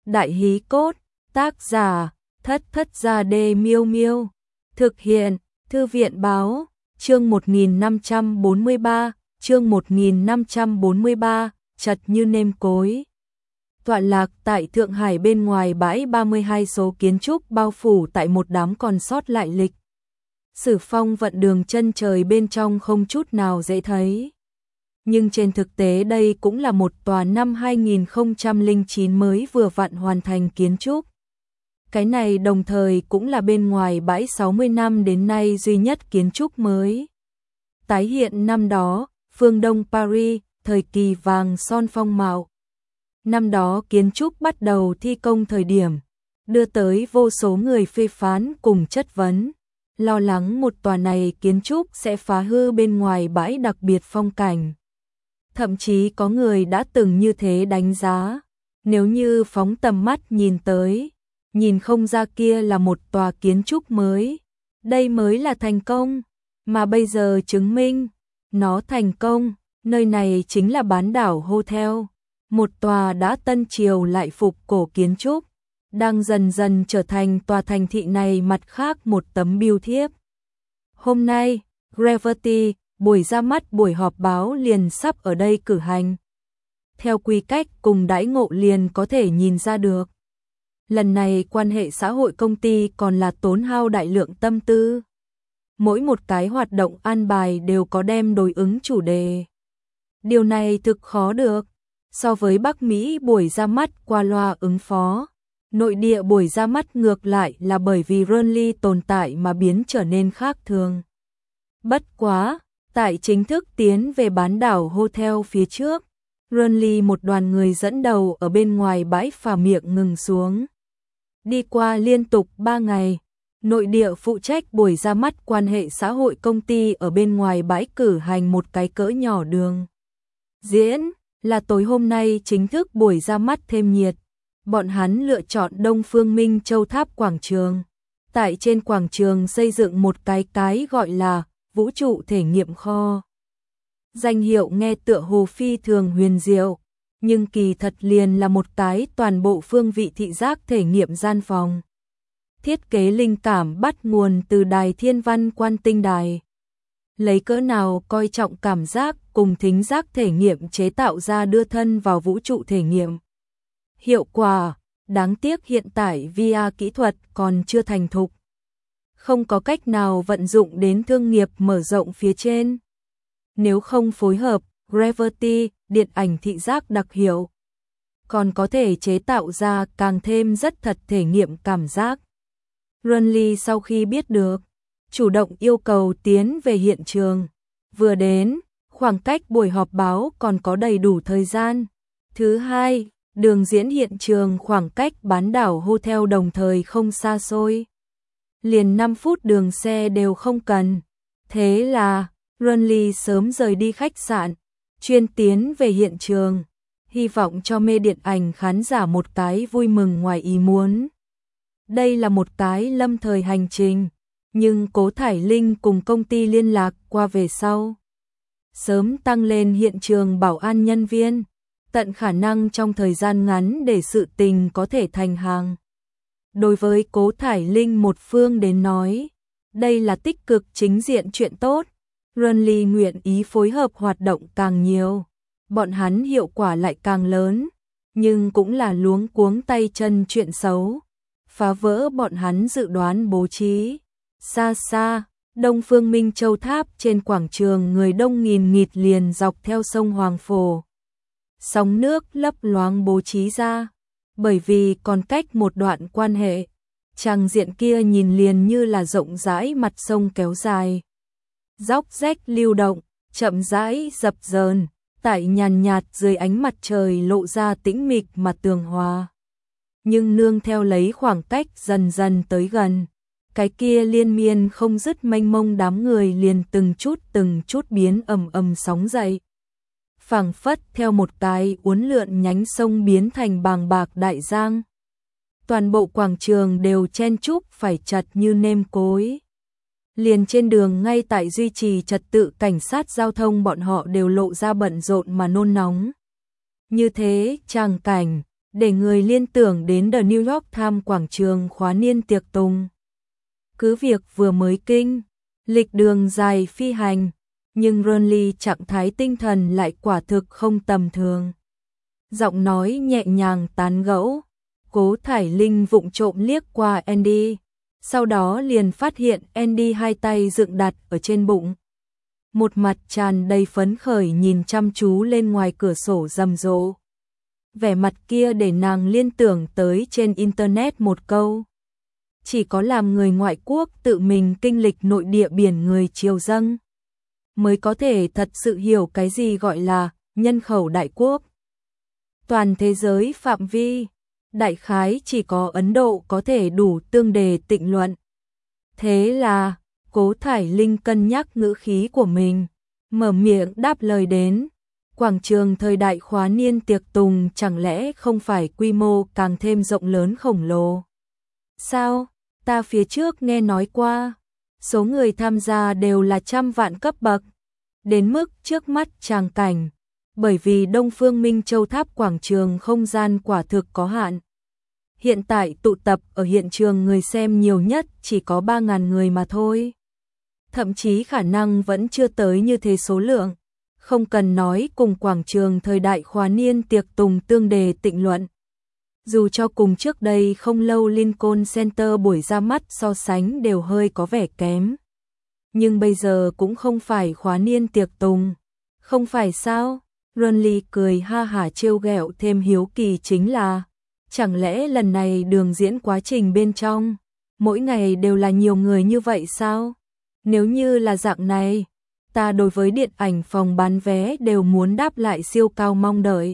Đại Hí Cốt, tác giả, Thất Thất Gia Đê Miêu Miêu, thực hiện, Thư viện báo, chương 1543, chương 1543, chật như nêm cối. Tọa lạc tại Thượng Hải bên ngoài bãi 32 số kiến trúc bao phủ tại một đám còn sót lại lịch sử phong vận đường chân trời bên trong không chút nào dễ thấy. Nhưng trên thực tế đây cũng là một tòa năm 2009 mới vừa vặn hoàn thành kiến trúc. Cái này đồng thời cũng là bên ngoài bãi 60 năm đến nay duy nhất kiến trúc mới. Tái hiện năm đó, phương Đông Paris, thời kỳ vàng son phong mạo. Năm đó kiến trúc bắt đầu thi công thời điểm, đưa tới vô số người phê phán cùng chất vấn, lo lắng một tòa này kiến trúc sẽ phá hư bên ngoài bãi đặc biệt phong cảnh. Thậm chí có người đã từng như thế đánh giá, nếu như phóng tầm mắt nhìn tới, nhìn không ra kia là một tòa kiến trúc mới, đây mới là thành công, mà bây giờ chứng minh, nó thành công, nơi này chính là Bán đảo Hotel, một tòa đã tân triều lại phục cổ kiến trúc, đang dần dần trở thành tòa thành thị này mặt khác một tấm bưu thiếp. Hôm nay, Gravity, buổi ra mắt buổi họp báo liền sắp ở đây cử hành. Theo quy cách cùng đãi ngộ liền có thể nhìn ra được. Lần này quan hệ xã hội công ty còn là tốn hao đại lượng tâm tư. Mỗi một cái hoạt động an bài đều có đem đối ứng chủ đề. Điều này thực khó được. So với Bắc Mỹ buổi ra mắt qua loa ứng phó, nội địa buổi ra mắt ngược lại là bởi vì Runly tồn tại mà biến trở nên khác thường. Bất quá, tại chính thức tiến về Bán đảo Hotel phía trước, Runly một đoàn người dẫn đầu ở bên ngoài bãi phà miệng ngừng xuống. Đi qua liên tục 3 ngày, nội địa phụ trách buổi ra mắt quan hệ xã hội công ty ở bên ngoài bãi cử hành một cái cỡ nhỏ đường diễn, là tối hôm nay chính thức buổi ra mắt thêm nhiệt. Bọn hắn lựa chọn Đông Phương Minh Châu Tháp quảng trường. Tại trên quảng trường xây dựng một cái gọi là vũ trụ thể nghiệm kho. Danh hiệu nghe tựa hồ phi thường huyền diệu, nhưng kỳ thật liền là một cái toàn bộ phương vị thị giác thể nghiệm gian phòng. Thiết kế linh cảm bắt nguồn từ đài thiên văn quan tinh đài. Lấy cỡ nào coi trọng cảm giác cùng thính giác thể nghiệm chế tạo ra đưa thân vào vũ trụ thể nghiệm. Hiệu quả, đáng tiếc hiện tại VR kỹ thuật còn chưa thành thục. Không có cách nào vận dụng đến thương nghiệp mở rộng phía trên. Nếu không phối hợp, Gravity, điện ảnh thị giác đặc hiệu, còn có thể chế tạo ra càng thêm rất thật thể nghiệm cảm giác. Runly sau khi biết được, chủ động yêu cầu tiến về hiện trường. Vừa đến, khoảng cách buổi họp báo còn có đầy đủ thời gian. Thứ hai, đường diễn hiện trường khoảng cách Bán đảo Hotel đồng thời không xa xôi. Liền 5 phút đường xe đều không cần. Thế là, Runly sớm rời đi khách sạn, chuyên tiến về hiện trường, hy vọng cho mê điện ảnh khán giả một cái vui mừng ngoài ý muốn. Đây là một cái lâm thời hành trình, nhưng Cố Thải Linh cùng công ty liên lạc qua về sau. Sớm tăng lên hiện trường bảo an nhân viên, tận khả năng trong thời gian ngắn để sự tình có thể thành hàng. Đối với Cố Thải Linh một phương đến nói, đây là tích cực chính diện chuyện tốt. Runly nguyện ý phối hợp hoạt động càng nhiều, bọn hắn hiệu quả lại càng lớn, nhưng cũng là luống cuống tay chân chuyện xấu, phá vỡ bọn hắn dự đoán bố trí. Xa xa, Đông Phương Minh Châu Tháp trên quảng trường người đông nghìn nghịt liền dọc theo sông Hoàng Phổ. Sóng nước lấp loáng bố trí ra, bởi vì còn cách một đoạn quan hệ, tràng diện kia nhìn liền như là rộng rãi mặt sông kéo dài. Dốc rách lưu động, chậm rãi dập dờn, tại nhàn nhạt dưới ánh mặt trời lộ ra tĩnh mịch mà tường hòa. Nhưng nương theo lấy khoảng cách dần dần tới gần, cái kia liên miên không dứt mênh mông đám người liền từng chút biến ầm ầm sóng dậy. Phảng phất theo một cái uốn lượn nhánh sông biến thành bàng bạc đại giang. Toàn bộ quảng trường đều chen chúc phải chật như nêm cối. Liền trên đường ngay tại duy trì trật tự cảnh sát giao thông bọn họ đều lộ ra bận rộn mà nôn nóng. Như thế, tràng cảnh, để người liên tưởng đến The New York Times quảng trường khóa niên tiệc tùng. Cứ việc vừa mới kinh lịch đường dài phi hành, nhưng Ronly trạng thái tinh thần lại quả thực không tầm thường. Giọng nói nhẹ nhàng tán gẫu, Cố Thải Linh vụng trộm liếc qua Andy, sau đó liền phát hiện Andy hai tay dựng đặt ở trên bụng. Một mặt tràn đầy phấn khởi nhìn chăm chú lên ngoài cửa sổ rầm rộ. Vẻ mặt kia để nàng liên tưởng tới trên internet một câu. Chỉ có làm người ngoại quốc tự mình kinh lịch nội địa biển người triều dâng, mới có thể thật sự hiểu cái gì gọi là nhân khẩu đại quốc. Toàn thế giới phạm vi, đại khái chỉ có Ấn Độ có thể đủ tương đề tịnh luận. Thế là, Cố Thải Linh cân nhắc ngữ khí của mình, mở miệng đáp lời đến. Quảng trường thời đại khóa niên tiệc tùng chẳng lẽ không phải quy mô càng thêm rộng lớn khổng lồ? Sao? Ta phía trước nghe nói qua, số người tham gia đều là trăm vạn cấp bậc, đến mức trước mắt tràng cảnh, bởi vì Đông Phương Minh Châu Tháp quảng trường không gian quả thực có hạn. Hiện tại tụ tập ở hiện trường người xem nhiều nhất chỉ có 3.000 người mà thôi. Thậm chí khả năng vẫn chưa tới như thế số lượng, không cần nói cùng quảng trường thời đại khóa niên tiệc tùng tương đề tịnh luận. Dù cho cùng trước đây không lâu Lincoln Center buổi ra mắt so sánh đều hơi có vẻ kém. Nhưng bây giờ cũng không phải khóa niên tiệc tùng. Không phải sao? Ronly cười ha hả trêu ghẹo, thêm hiếu kỳ chính là chẳng lẽ lần này đường diễn quá trình bên trong mỗi ngày đều là nhiều người như vậy sao? Nếu như là dạng này, ta đối với điện ảnh phòng bán vé đều muốn đáp lại siêu cao mong đợi.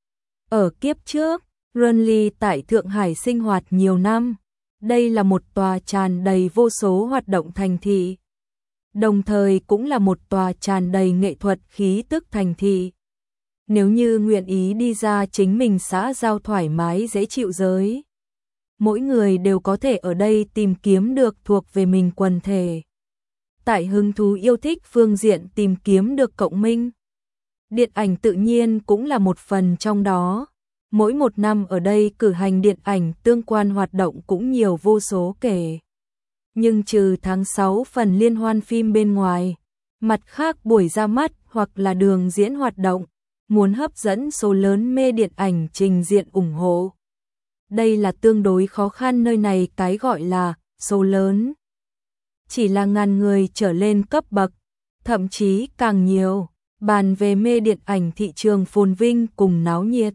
Ở kiếp trước, Ronly tại Thượng Hải sinh hoạt nhiều năm. Đây là một tòa tràn đầy vô số hoạt động thành thị, đồng thời cũng là một tòa tràn đầy nghệ thuật khí tức thành thị. Nếu như nguyện ý đi ra chính mình xã giao thoải mái dễ chịu giới, mỗi người đều có thể ở đây tìm kiếm được thuộc về mình quần thể. Tại hứng thú yêu thích phương diện tìm kiếm được cộng minh. Điện ảnh tự nhiên cũng là một phần trong đó. Mỗi một năm ở đây cử hành điện ảnh tương quan hoạt động cũng nhiều vô số kể. Nhưng trừ tháng 6 phần liên hoan phim bên ngoài, mặt khác buổi ra mắt hoặc là đường diễn hoạt động, muốn hấp dẫn số lớn mê điện ảnh trình diện ủng hộ. Đây là tương đối khó khăn, nơi này cái gọi là số lớn chỉ là ngàn người trở lên cấp bậc, thậm chí càng nhiều. Bàn về mê điện ảnh thị trường phồn vinh cùng náo nhiệt,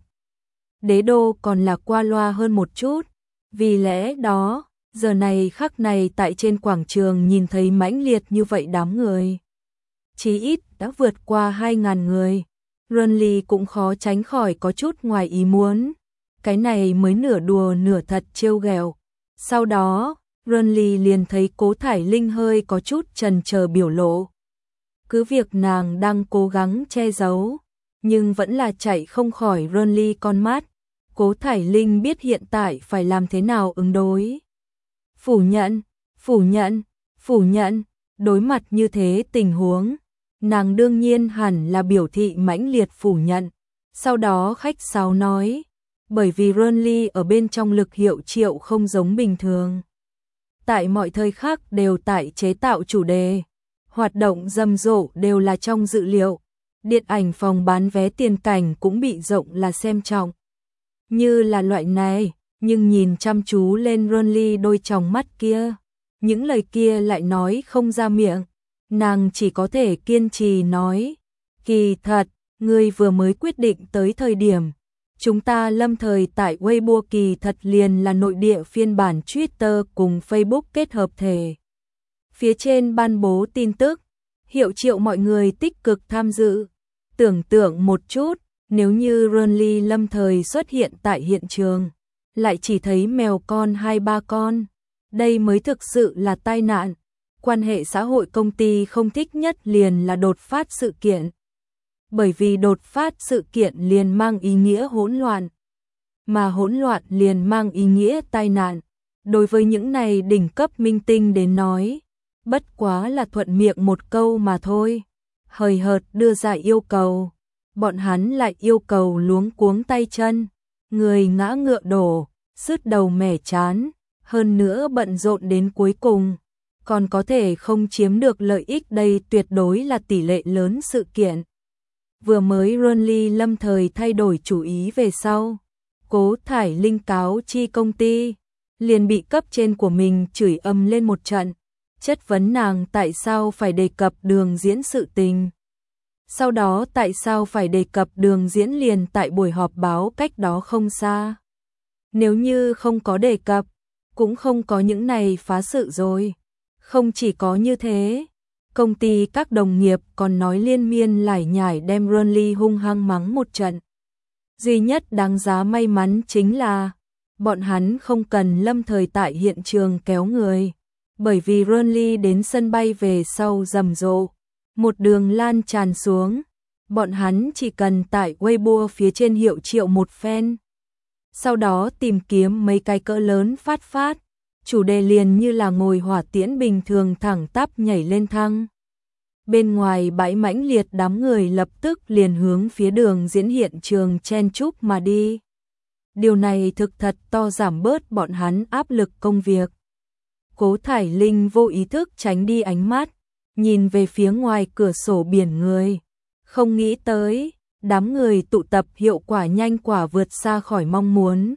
Đế Đô còn là qua loa hơn một chút. Vì lẽ đó, giờ này khắc này tại trên quảng trường nhìn thấy mãnh liệt như vậy đám người, chí ít đã vượt qua 2.000 người. Ronly cũng khó tránh khỏi có chút ngoài ý muốn. Cái này mới nửa đùa nửa thật trêu ghẹo. Sau đó, Ronly liền thấy Cố Thải Linh hơi có chút chần chờ biểu lộ. Cứ việc nàng đang cố gắng che giấu, nhưng vẫn là chạy không khỏi Ronly con mắt. Cố Thải Linh biết hiện tại phải làm thế nào ứng đối. Phủ nhận, phủ nhận, phủ nhận. Đối mặt như thế tình huống, nàng đương nhiên hẳn là biểu thị mãnh liệt phủ nhận. Sau đó khách sáo nói, bởi vì Ronly ở bên trong lực hiệu triệu không giống bình thường. Tại mọi thời khác đều tại chế tạo chủ đề, hoạt động rầm rộ đều là trong dự liệu. Điện ảnh phòng bán vé tiền cảnh cũng bị rộng là xem trọng. Như là loại này, nhưng nhìn chăm chú lên Ronly đôi tròng mắt kia, những lời kia lại nói không ra miệng. Nàng chỉ có thể kiên trì nói, kỳ thật, ngươi vừa mới quyết định tới thời điểm. Chúng ta lâm thời tại Weibo kỳ thật liền là nội địa phiên bản Twitter cùng Facebook kết hợp thể. Phía trên ban bố tin tức, hiệu triệu mọi người tích cực tham dự. Tưởng tượng một chút, nếu như Ronly lâm thời xuất hiện tại hiện trường, lại chỉ thấy mèo con 2-3 con. Đây mới thực sự là tai nạn. Quan hệ xã hội công ty không thích nhất liền là đột phát sự kiện. Bởi vì đột phát sự kiện liền mang ý nghĩa hỗn loạn, mà hỗn loạn liền mang ý nghĩa tai nạn. Đối với những này đỉnh cấp minh tinh đến nói, bất quá là thuận miệng một câu mà thôi. Hời hợt đưa ra yêu cầu, bọn hắn lại yêu cầu luống cuống tay chân. người ngã ngựa đổ, sứt đầu mẻ trán, hơn nữa bận rộn đến cuối cùng, còn có thể không chiếm được lợi ích, đây tuyệt đối là tỷ lệ lớn sự kiện. Vừa mới Ronly lâm thời thay đổi chủ ý về sau, Cố Thải Linh cáo chi công ty, liền bị cấp trên của mình chửi ầm lên một trận, chất vấn nàng tại sao phải đề cập Đường Diễn sự tình. Sau đó tại sao phải đề cập Đường Diễn liền tại buổi họp báo cách đó không xa. Nếu như không có đề cập, cũng không có những này phá sự rồi. Không chỉ có như thế, công ty các đồng nghiệp còn nói liên miên lải nhải đem Ronly hung hăng mắng một trận. Duy nhất đáng giá may mắn chính là bọn hắn không cần lâm thời tại hiện trường kéo người, bởi vì Ronly đến sân bay về sau rầm rộ, một đường lan tràn xuống, bọn hắn chỉ cần tại Weibo phía trên hiệu triệu một fan. Sau đó tìm kiếm mấy cái cỡ lớn phát, chủ đề liền như là ngồi hỏa tiễn bình thường thẳng tắp nhảy lên thăng. Bên ngoài bãi mãnh liệt đám người lập tức liền hướng phía Đường Diễn hiện trường chen chúc mà đi. Điều này thực thật to giảm bớt bọn hắn áp lực công việc. Cố Thải Linh vô ý thức tránh đi ánh mắt, nhìn về phía ngoài cửa sổ biển người. Không nghĩ tới, đám người tụ tập hiệu quả nhanh quả vượt xa khỏi mong muốn.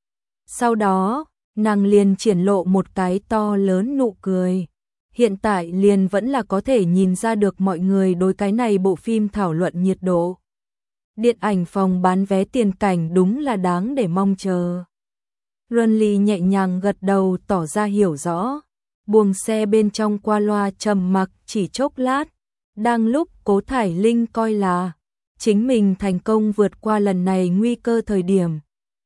Sau đó, nàng liền triển lộ một cái to lớn nụ cười. Hiện tại liền vẫn là có thể nhìn ra được mọi người đối cái này bộ phim thảo luận nhiệt độ. Điện ảnh phòng bán vé tiền cảnh đúng là đáng để mong chờ. Ronly nhẹ nhàng gật đầu tỏ ra hiểu rõ. Buồng xe bên trong qua loa trầm mặc chỉ chốc lát. Đang lúc Cố Thải Linh coi là chính mình thành công vượt qua lần này nguy cơ thời điểm.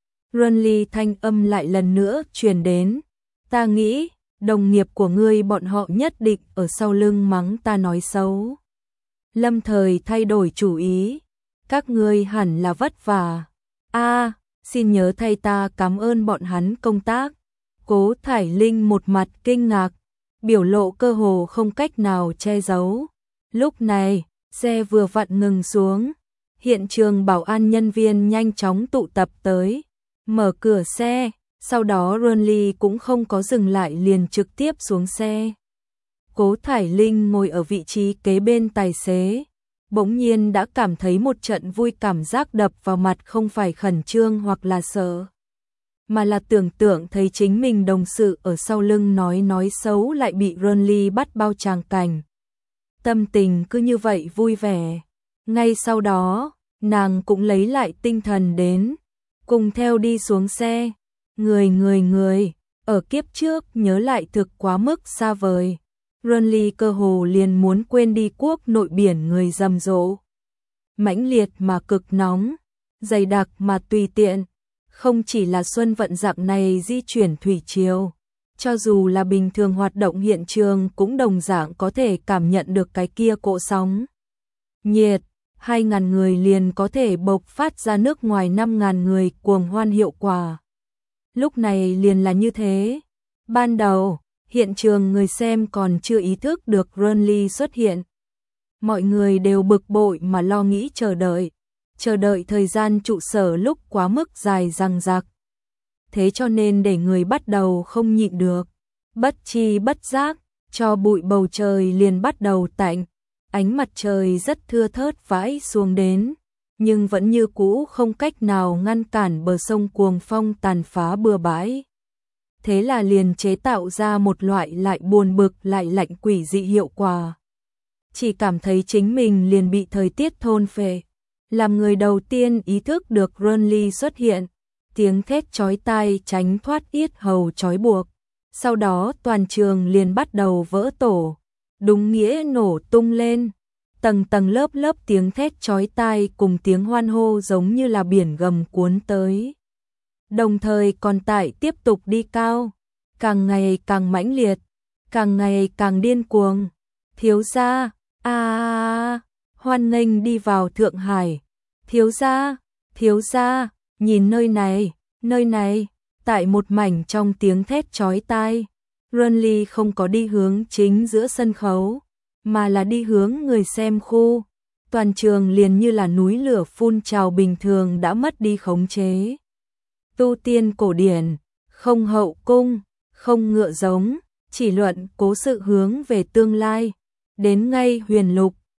Ronly thanh âm lại lần nữa truyền đến. Ta nghĩ, đồng nghiệp của ngươi bọn họ nhất định ở sau lưng mắng ta nói xấu. Lâm thời thay đổi chủ ý. Các ngươi hẳn là vất vả. Xin nhớ thay ta cảm ơn bọn hắn công tác. Cố Thải Linh một mặt kinh ngạc, biểu lộ cơ hồ không cách nào che giấu. Lúc này, xe vừa vặn ngừng xuống. Hiện trường bảo an nhân viên nhanh chóng tụ tập tới, mở cửa xe, sau đó Ronly cũng không có dừng lại liền trực tiếp xuống xe. Cố Thải Linh ngồi ở vị trí kế bên tài xế, bỗng nhiên đã cảm thấy một trận vui, cảm giác đập vào mặt không phải khẩn trương hoặc là sợ, mà là tưởng tượng thấy chính mình đồng sự ở sau lưng nói xấu lại bị Ronly bắt bao tràng cảnh. Tâm tình cứ như vậy vui vẻ. Ngay sau đó, nàng cũng lấy lại tinh thần đến, cùng theo đi xuống xe. Người, ở kiếp trước nhớ lại thực quá mức xa vời. Ronly cơ hồ liền muốn quên đi quốc nội biển người rầm rộ. Mãnh liệt mà cực nóng, dày đặc mà tùy tiện. Không chỉ là xuân vận dạng này di chuyển thủy triều, cho dù là bình thường hoạt động hiện trường cũng đồng dạng có thể cảm nhận được cái kia cỗ sóng nhiệt. 2.000 người liền có thể bộc phát ra nước ngoài 5.000 người cuồng hoan hiệu quả. Lúc này liền là như thế. Ban đầu, hiện trường người xem còn chưa ý thức được Ronly xuất hiện. Mọi người đều bực bội mà lo nghĩ chờ đợi thời gian trụ sở lúc quá mức dài dằng dặc. Thế cho nên để người bắt đầu không nhịn được. Bất chi bất giác, cho bụi bầu trời liền bắt đầu tạnh. Ánh mặt trời rất thưa thớt vãi xuống đến, nhưng vẫn như cũ không cách nào ngăn cản bờ sông cuồng phong tàn phá bừa bãi. Thế là liền chế tạo ra một loại lại buồn bực lại lạnh quỷ dị hiệu quả. Chỉ cảm thấy chính mình liền bị thời tiết thôn phệ. Làm người đầu tiên ý thức được Ronly xuất hiện, tiếng thét chói tai tránh thoát yết hầu trói buộc. Sau đó toàn trường liền bắt đầu vỡ tổ. Đúng nghĩa nổ tung lên, tầng tầng lớp lớp tiếng thét chói tai cùng tiếng hoan hô giống như là biển gầm cuốn tới. Đồng thời còn tại tiếp tục đi cao, càng ngày càng mãnh liệt, càng ngày càng điên cuồng. Thiếu gia, hoan nghênh đi vào Thượng Hải. Thiếu gia, nhìn nơi này, tại một mảnh trong tiếng thét chói tai. Ronly không có đi hướng chính giữa sân khấu, mà là đi hướng người xem khu. Toàn trường liền như là núi lửa phun trào bình thường đã mất đi khống chế. tu tiên cổ điển, không hậu cung, không ngựa giống, chỉ luận cố sự hướng về tương lai. Đến ngay huyền lục,